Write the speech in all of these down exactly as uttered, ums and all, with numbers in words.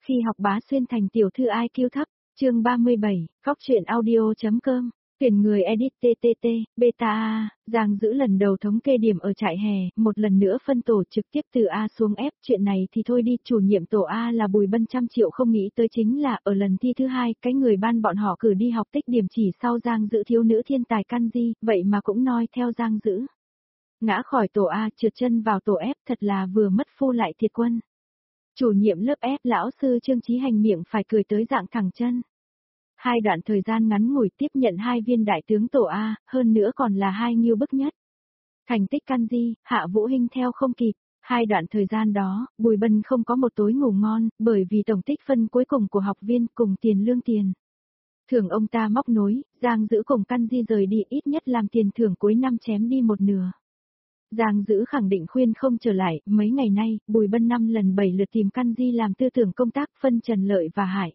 Khi học bá xuyên thành tiểu thư I Q thấp, chương ba mươi bảy, góc truyện audio.com, tuyển người edit tê tê tê, beta A, Giang giữ lần đầu thống kê điểm ở trại hè, một lần nữa phân tổ trực tiếp từ A xuống F, chuyện này thì thôi đi, chủ nhiệm tổ A là Bùi Bân trăm triệu không nghĩ tới chính là ở lần thi thứ hai, cái người ban bọn họ cử đi học tích điểm chỉ sau Giang giữ thiếu nữ thiên tài Kanji, vậy mà cũng noi theo Giang giữ. Ngã khỏi tổ A trượt chân vào tổ F thật là vừa mất phu lại thiệt quân. Chủ nhiệm lớp F lão sư Trương Chí Hành miệng phải cười tới dạng thẳng chân. Hai đoạn thời gian ngắn ngủi tiếp nhận hai viên đại tướng tổ A, hơn nữa còn là hai nghiêu bức nhất. Thành tích Kanji, Hạ Vũ Hinh theo không kịp. Hai đoạn thời gian đó, Bùi Bân không có một tối ngủ ngon, bởi vì tổng tích phân cuối cùng của học viên cùng tiền lương tiền. Thưởng ông ta móc nối, Giang giữ cùng Kanji rời đi ít nhất làm tiền thưởng cuối năm chém đi một nửa. Giang giữ khẳng định khuyên không trở lại, mấy ngày nay, Bùi Bân năm lần bảy lượt tìm Kanji làm tư tưởng công tác phân trần lợi và hại.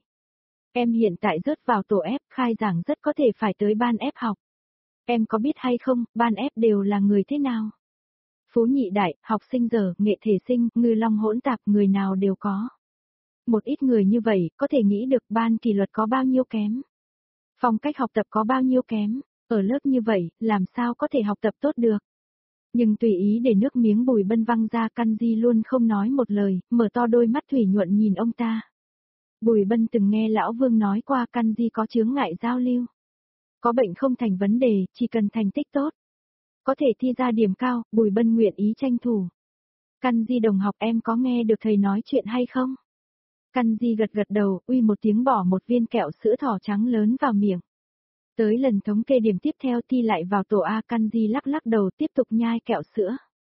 Em hiện tại rớt vào tổ F, khai giảng rất có thể phải tới ban F học. Em có biết hay không, ban F đều là người thế nào? Phú nhị đại, học sinh dở, nghệ thể sinh, ngư long hỗn tạp, người nào đều có. Một ít người như vậy, có thể nghĩ được ban kỷ luật có bao nhiêu kém. Phong cách học tập có bao nhiêu kém, ở lớp như vậy, làm sao có thể học tập tốt được. Nhưng tùy ý để nước miếng Bùi Bân văng ra, Kanji luôn không nói một lời, mở to đôi mắt thủy nhuận nhìn ông ta. Bùi Bân từng nghe Lão Vương nói qua Kanji có chướng ngại giao lưu. Có bệnh không thành vấn đề, chỉ cần thành tích tốt. Có thể thi ra điểm cao, Bùi Bân nguyện ý tranh thủ. Kanji đồng học em có nghe được thầy nói chuyện hay không? Kanji gật gật đầu, uy một tiếng bỏ một viên kẹo sữa thỏ trắng lớn vào miệng. Tới lần thống kê điểm tiếp theo thi lại vào tổ A, Kanji lắc lắc đầu tiếp tục nhai kẹo sữa.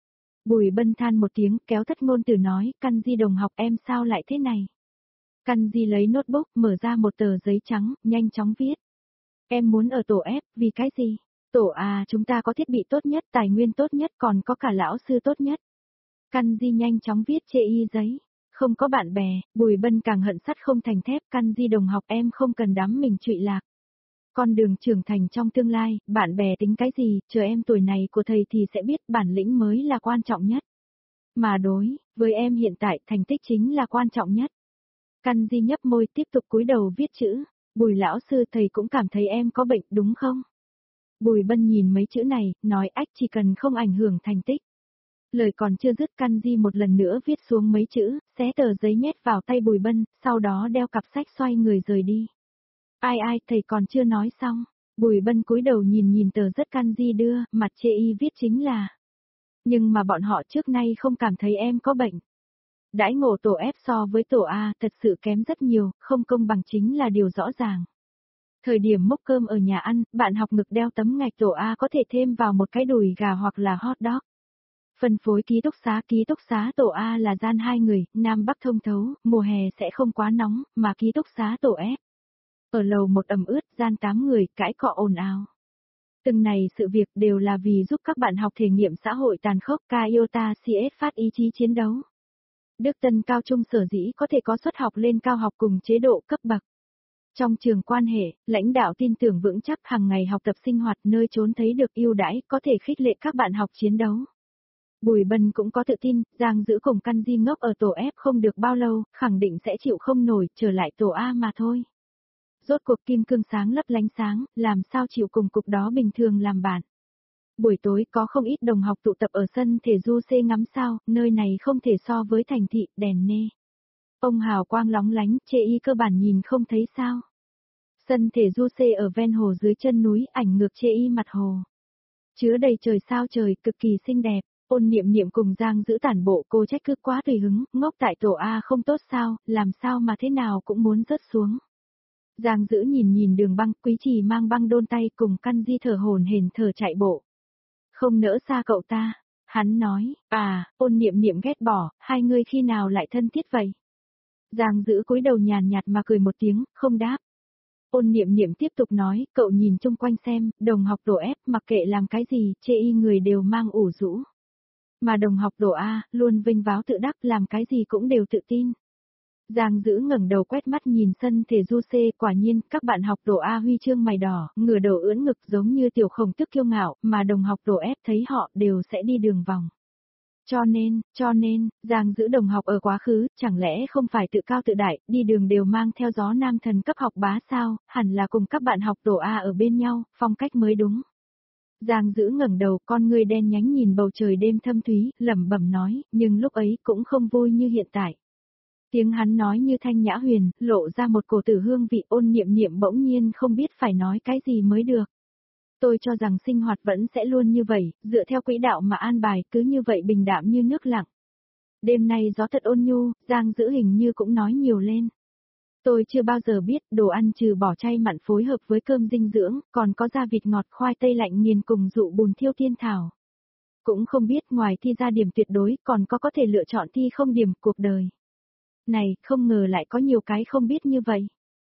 Bùi Bân than một tiếng, kéo thất ngôn từ nói, Kanji đồng học em sao lại thế này? Kanji lấy notebook, mở ra một tờ giấy trắng, nhanh chóng viết. Em muốn ở tổ F, vì cái gì? Tổ A chúng ta có thiết bị tốt nhất, tài nguyên tốt nhất, còn có cả lão sư tốt nhất. Kanji nhanh chóng viết chê y giấy. Không có bạn bè, Bùi Bân càng hận sắt không thành thép, Kanji đồng học em không cần đắm mình trụy lạc. Con đường trưởng thành trong tương lai, bạn bè tính cái gì, chờ em tuổi này của thầy thì sẽ biết bản lĩnh mới là quan trọng nhất. Mà đối, với em hiện tại thành tích chính là quan trọng nhất. Kanji nhấp môi tiếp tục cúi đầu viết chữ, Bùi lão sư thầy cũng cảm thấy em có bệnh đúng không? Bùi Bân nhìn mấy chữ này, nói ách chỉ cần không ảnh hưởng thành tích. Lời còn chưa dứt Kanji một lần nữa viết xuống mấy chữ, xé tờ giấy nhét vào tay Bùi Bân, sau đó đeo cặp sách xoay người rời đi. Ai ai, thầy còn chưa nói xong. Bùi Bân cúi đầu nhìn nhìn tờ rất Kanji đưa, mặt chê y viết chính là. Nhưng mà bọn họ trước nay không cảm thấy em có bệnh. Đãi ngộ tổ F so với tổ A thật sự kém rất nhiều, không công bằng chính là điều rõ ràng. Thời điểm múc cơm ở nhà ăn, bạn học ngực đeo tấm ngạch tổ A có thể thêm vào một cái đùi gà hoặc là hot dog. Phân phối ký túc xá ký túc xá tổ A là gian hai người, Nam Bắc thông thấu, mùa hè sẽ không quá nóng, mà ký túc xá tổ F. Ở lầu một ẩm ướt, gian tám người, cãi cọ ồn ào. Từng này sự việc đều là vì giúp các bạn học thể nghiệm xã hội tàn khốc, Iota xê ét phát ý chí chiến đấu. Đức Tân cao trung sở dĩ có thể có suất học lên cao học cùng chế độ cấp bậc. Trong trường quan hệ, lãnh đạo tin tưởng vững chắc hàng ngày học tập sinh hoạt nơi trốn thấy được ưu đãi có thể khích lệ các bạn học chiến đấu. Bùi Bân cũng có tự tin, Giang giữ cùng Kanji ngốc ở tổ F không được bao lâu, khẳng định sẽ chịu không nổi, trở lại tổ A mà thôi. Rốt cuộc kim cương sáng lấp lánh sáng, làm sao chịu cùng cục đó bình thường làm bạn. Buổi tối có không ít đồng học tụ tập ở sân thể du C ngắm sao, nơi này không thể so với thành thị, đèn nê. Ông hào quang lóng lánh, chê y cơ bản nhìn không thấy sao. Sân thể du C ở ven hồ dưới chân núi, ảnh ngược chê y mặt hồ. Chứa đầy trời sao trời, cực kỳ xinh đẹp. Ôn niệm niệm cùng Giang giữ tản bộ, cô trách cứ quá tùy hứng, ngốc tại tổ A không tốt sao, làm sao mà thế nào cũng muốn rớt xuống. Giang giữ nhìn nhìn đường băng, Quý Trì mang băng đôn tay cùng Kanji thở hổn hển thở chạy bộ. Không nỡ xa cậu ta, hắn nói, à, ôn niệm niệm ghét bỏ, hai người khi nào lại thân thiết vậy? Giang giữ cúi đầu nhàn nhạt mà cười một tiếng, không đáp. Ôn niệm niệm tiếp tục nói, cậu nhìn chung quanh xem, đồng học tổ F mặc kệ làm cái gì, chê y người đều mang ủ rũ. Mà đồng học tổ A, luôn vinh váo tự đắc làm cái gì cũng đều tự tin. Giang giữ ngẩng đầu quét mắt nhìn sân thể du C, quả nhiên, các bạn học tổ A huy chương mày đỏ, ngửa đầu ưỡn ngực giống như tiểu khổng tức kiêu ngạo, mà đồng học tổ F thấy họ đều sẽ đi đường vòng. Cho nên, cho nên, Giang Dữ đồng học ở quá khứ, chẳng lẽ không phải tự cao tự đại, đi đường đều mang theo gió nam thần cấp học bá sao, hẳn là cùng các bạn học tổ A ở bên nhau, phong cách mới đúng. Giang Dữ ngẩng đầu, con người đen nhánh nhìn bầu trời đêm thâm thúy, lẩm bẩm nói, nhưng lúc ấy cũng không vui như hiện tại. Tiếng hắn nói như thanh nhã huyền, lộ ra một cổ tử hương vị. Ôn Niệm Niệm bỗng nhiên không biết phải nói cái gì mới được. Tôi cho rằng sinh hoạt vẫn sẽ luôn như vậy, dựa theo quỹ đạo mà an bài, cứ như vậy bình đạm như nước lặng. Đêm nay gió thật ôn nhu, Giang Dữ hình như cũng nói nhiều lên. Tôi chưa bao giờ biết đồ ăn trừ bỏ chay mặn phối hợp với cơm dinh dưỡng, còn có gia vịt ngọt khoai tây lạnh nghiền cùng dụ bùn thiêu thiên thảo. Cũng không biết ngoài thi ra điểm tuyệt đối còn có có thể lựa chọn thi không điểm cuộc đời. Này, không ngờ lại có nhiều cái không biết như vậy.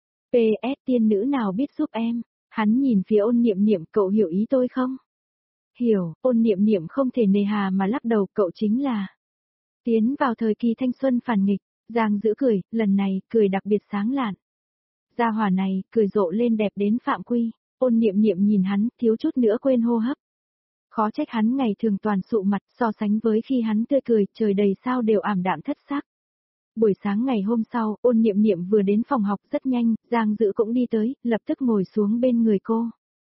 pê ét tiên nữ nào biết giúp em? Hắn nhìn phía Ôn Niệm Niệm, cậu hiểu ý tôi không? Hiểu, Ôn Niệm Niệm không thể nề hà mà lắc đầu, cậu chính là tiến vào thời kỳ thanh xuân phản nghịch. Giang Dữ cười, lần này, cười đặc biệt sáng lạn. Gia hỏa này, cười rộ lên đẹp đến phạm quy. Ôn Niệm Niệm nhìn hắn, thiếu chút nữa quên hô hấp. Khó trách hắn ngày thường toàn sụ mặt, so sánh với khi hắn tươi cười, trời đầy sao đều ảm đạm thất sắc. Buổi sáng ngày hôm sau, Ôn Niệm Niệm vừa đến phòng học rất nhanh, Giang Dữ cũng đi tới, lập tức ngồi xuống bên người cô.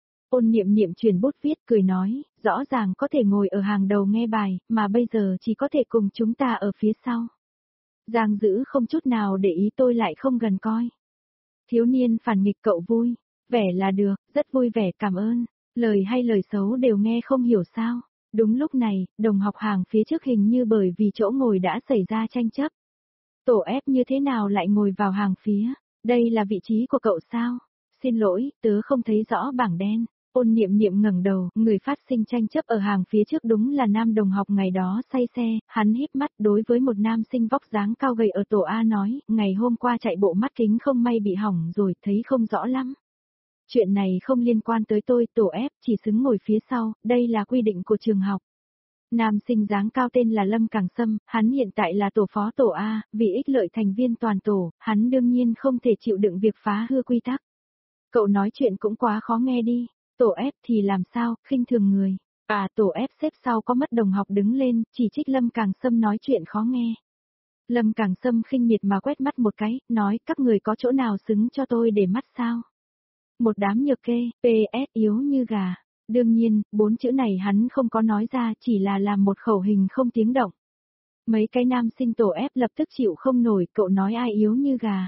Ôn Niệm Niệm chuyển bút viết, cười nói, rõ ràng có thể ngồi ở hàng đầu nghe bài, mà bây giờ chỉ có thể cùng chúng ta ở phía sau. Giang Dữ không chút nào để ý, tôi lại không gần coi. Thiếu niên phản nghịch cậu vui, vẻ là được, rất vui vẻ, cảm ơn, lời hay lời xấu đều nghe không hiểu sao. Đúng lúc này, đồng học hàng phía trước hình như bởi vì chỗ ngồi đã xảy ra tranh chấp. Tổ ép như thế nào lại ngồi vào hàng phía, đây là vị trí của cậu sao? Xin lỗi, tớ không thấy rõ bảng đen. Ôn Niệm Niệm ngẩng đầu, người phát sinh tranh chấp ở hàng phía trước đúng là nam đồng học ngày đó say xe, hắn híp mắt đối với một nam sinh vóc dáng cao gầy ở tổ A nói, ngày hôm qua chạy bộ mắt kính không may bị hỏng rồi, thấy không rõ lắm. Chuyện này không liên quan tới tôi, tổ ép chỉ xứng ngồi phía sau, đây là quy định của trường học. Nam sinh dáng cao tên là Lâm Cảng Sâm, hắn hiện tại là tổ phó tổ A, vì ích lợi thành viên toàn tổ, hắn đương nhiên không thể chịu đựng việc phá hư quy tắc. Cậu nói chuyện cũng quá khó nghe đi, tổ ép thì làm sao, khinh thường người. À, tổ ép xếp sau có mất đồng học đứng lên, chỉ trích Lâm Cảng Sâm nói chuyện khó nghe. Lâm Cảng Sâm khinh miệt mà quét mắt một cái, nói các người có chỗ nào xứng cho tôi để mắt sao? Một đám nhược kê, pê ét yếu như gà. Đương nhiên, bốn chữ này hắn không có nói ra, chỉ là làm một khẩu hình không tiếng động. Mấy cái nam sinh tổ ép lập tức chịu không nổi, cậu nói ai yếu như gà.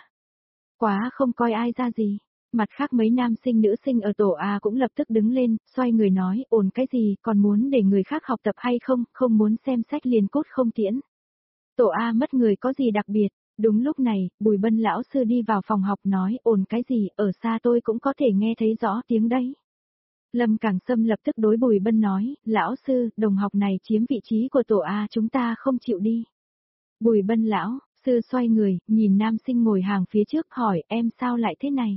Quá không coi ai ra gì. Mặt khác mấy nam sinh nữ sinh ở tổ A cũng lập tức đứng lên, xoay người nói, ồn cái gì, còn muốn để người khác học tập hay không, không muốn xem sách liền cốt không tiễn. Tổ A mất người có gì đặc biệt. Đúng lúc này, Bùi Bân lão sư đi vào phòng học nói, ồn cái gì, ở xa tôi cũng có thể nghe thấy rõ tiếng đấy. Lâm Cảng Sâm lập tức đối Bùi Bân nói, lão sư, đồng học này chiếm vị trí của tổ A, chúng ta không chịu đi. Bùi Bân lão sư xoay người, nhìn nam sinh ngồi hàng phía trước hỏi, em sao lại thế này?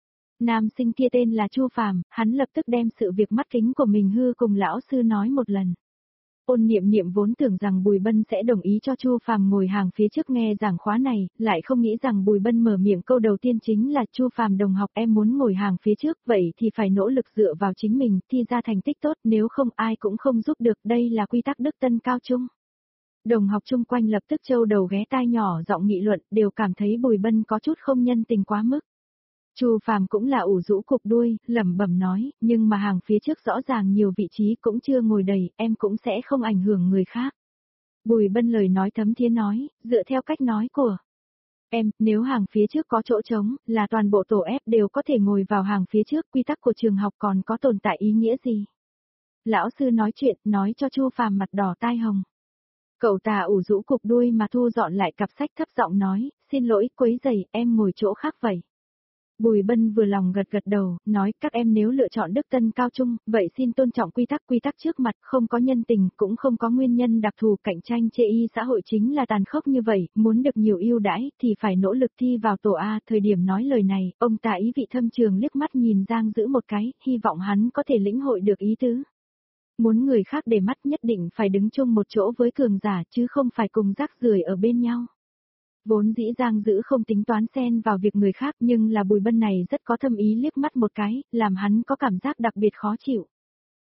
Nam sinh kia tên là Chu Phàm, hắn lập tức đem sự việc mắt kính của mình hư cùng lão sư nói một lần. Ôn Niệm Niệm vốn tưởng rằng Bùi Bân sẽ đồng ý cho Chu Phàm ngồi hàng phía trước nghe giảng khóa này, lại không nghĩ rằng Bùi Bân mở miệng câu đầu tiên chính là Chu Phàm đồng học, em muốn ngồi hàng phía trước, vậy thì phải nỗ lực dựa vào chính mình, thi ra thành tích tốt, nếu không ai cũng không giúp được, đây là quy tắc đức tân cao trung. Đồng học chung quanh lập tức trâu đầu ghé tai nhỏ giọng nghị luận, đều cảm thấy Bùi Bân có chút không nhân tình quá mức. Chu Phàm cũng là ủ rũ cục đuôi, lẩm bẩm nói, nhưng mà hàng phía trước rõ ràng nhiều vị trí cũng chưa ngồi đầy, em cũng sẽ không ảnh hưởng người khác. Bùi Bân lời nói thấm thía nói, dựa theo cách nói của em, nếu hàng phía trước có chỗ trống, là toàn bộ tổ ép đều có thể ngồi vào hàng phía trước, quy tắc của trường học còn có tồn tại ý nghĩa gì? Lão sư nói chuyện, nói cho Chu Phàm mặt đỏ tai hồng. Cậu ta ủ rũ cục đuôi mà thu dọn lại cặp sách, thấp giọng nói, xin lỗi, quấy rầy, em ngồi chỗ khác vậy. Bùi Bân vừa lòng gật gật đầu, nói các em nếu lựa chọn Đức Tân cao trung, vậy xin tôn trọng quy tắc, quy tắc trước mặt, không có nhân tình, cũng không có nguyên nhân đặc thù, cạnh tranh chê y xã hội chính là tàn khốc như vậy, muốn được nhiều ưu đãi thì phải nỗ lực thi vào tổ A. Thời điểm nói lời này, ông ta ý vị thâm trường liếc mắt nhìn Giang Dữ một cái, hy vọng hắn có thể lĩnh hội được ý tứ. Muốn người khác để mắt nhất định phải đứng chung một chỗ với cường giả chứ không phải cùng rác rưởi ở bên nhau. Vốn dĩ Giang Dữ không tính toán xen vào việc người khác, nhưng là Bùi Bân này rất có thâm ý liếc mắt một cái, làm hắn có cảm giác đặc biệt khó chịu.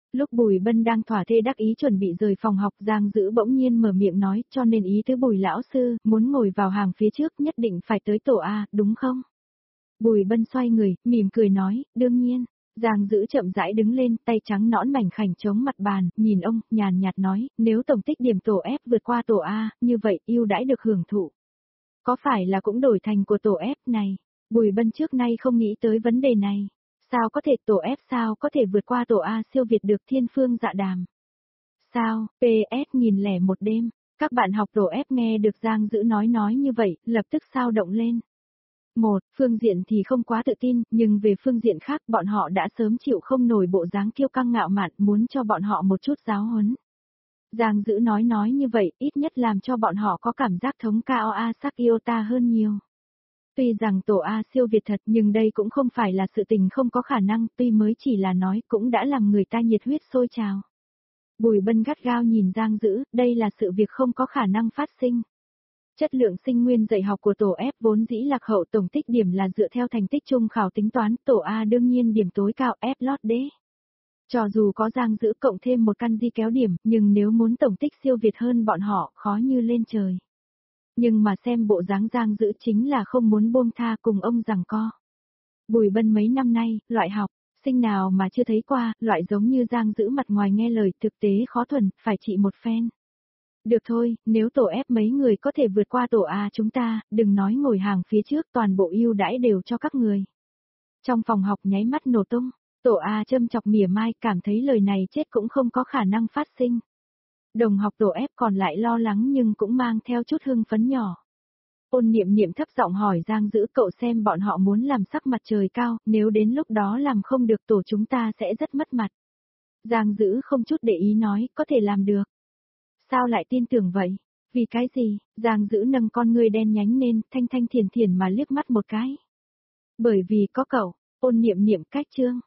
Lúc Bùi Bân đang thỏa thê đắc ý chuẩn bị rời phòng học, Giang Dữ bỗng nhiên mở miệng nói, cho nên ý tứ Bùi lão sư, muốn ngồi vào hàng phía trước nhất định phải tới tổ A, đúng không? Bùi Bân xoay người, mỉm cười nói, đương nhiên. Giang Dữ chậm rãi đứng lên, tay trắng nõn mảnh khảnh chống mặt bàn, nhìn ông, nhàn nhạt nói, nếu tổng tích điểm tổ F vượt qua tổ A, như vậy ưu đãi được hưởng thụ. Có phải là cũng đổi thành của tổ F này? Bùi Bân trước nay không nghĩ tới vấn đề này. Sao có thể tổ F sao có thể vượt qua tổ A siêu việt được Thiên Phương Dạ Đàm? Sao, pê ét nghìn lẻ một đêm, các bạn học tổ F nghe được Giang Dữ nói nói như vậy, lập tức sao động lên. Một, phương diện thì không quá tự tin, nhưng về phương diện khác bọn họ đã sớm chịu không nổi bộ dáng kiêu căng ngạo mạn, muốn cho bọn họ một chút giáo huấn. Giang Dữ nói nói như vậy, ít nhất làm cho bọn họ có cảm giác thống cao A sắc yêu ta hơn nhiều. Tuy rằng tổ A siêu việt thật nhưng đây cũng không phải là sự tình không có khả năng, tuy mới chỉ là nói cũng đã làm người ta nhiệt huyết sôi trào. Bùi Bân gắt gao nhìn Giang Dữ, đây là sự việc không có khả năng phát sinh. Chất lượng sinh nguyên dạy học của tổ F vốn dĩ lạc hậu, tổng tích điểm là dựa theo thành tích chung khảo tính toán, tổ A đương nhiên điểm tối cao F lót đế. Cho dù có Giang Dữ cộng thêm một căn di kéo điểm, nhưng nếu muốn tổng tích siêu việt hơn bọn họ, khó như lên trời. Nhưng mà xem bộ dáng Giang Dữ chính là không muốn buông tha cùng ông giằng co. Bùi Bân mấy năm nay, loại học, sinh nào mà chưa thấy qua, loại giống như Giang Dữ mặt ngoài nghe lời thực tế khó thuần, phải trị một phen. Được thôi, nếu tổ F mấy người có thể vượt qua tổ A chúng ta, đừng nói ngồi hàng phía trước, toàn bộ ưu đãi đều cho các người. Trong phòng học nháy mắt nổ tung, tổ A châm chọc mỉa mai, cảm thấy lời này chết cũng không có khả năng phát sinh. Đồng học tổ F còn lại lo lắng nhưng cũng mang theo chút hưng phấn nhỏ. Ôn Niệm Niệm thấp giọng hỏi Giang Dữ, cậu xem bọn họ muốn làm sắc mặt trời cao, nếu đến lúc đó làm không được tổ chúng ta sẽ rất mất mặt. Giang Dữ không chút để ý nói, có thể làm được. Sao lại tin tưởng vậy? Vì cái gì? Giang Dữ nâng con ngươi đen nhánh lên, thanh thanh thiền thiền mà liếc mắt một cái. Bởi vì có cậu. Ôn Niệm Niệm cách chương.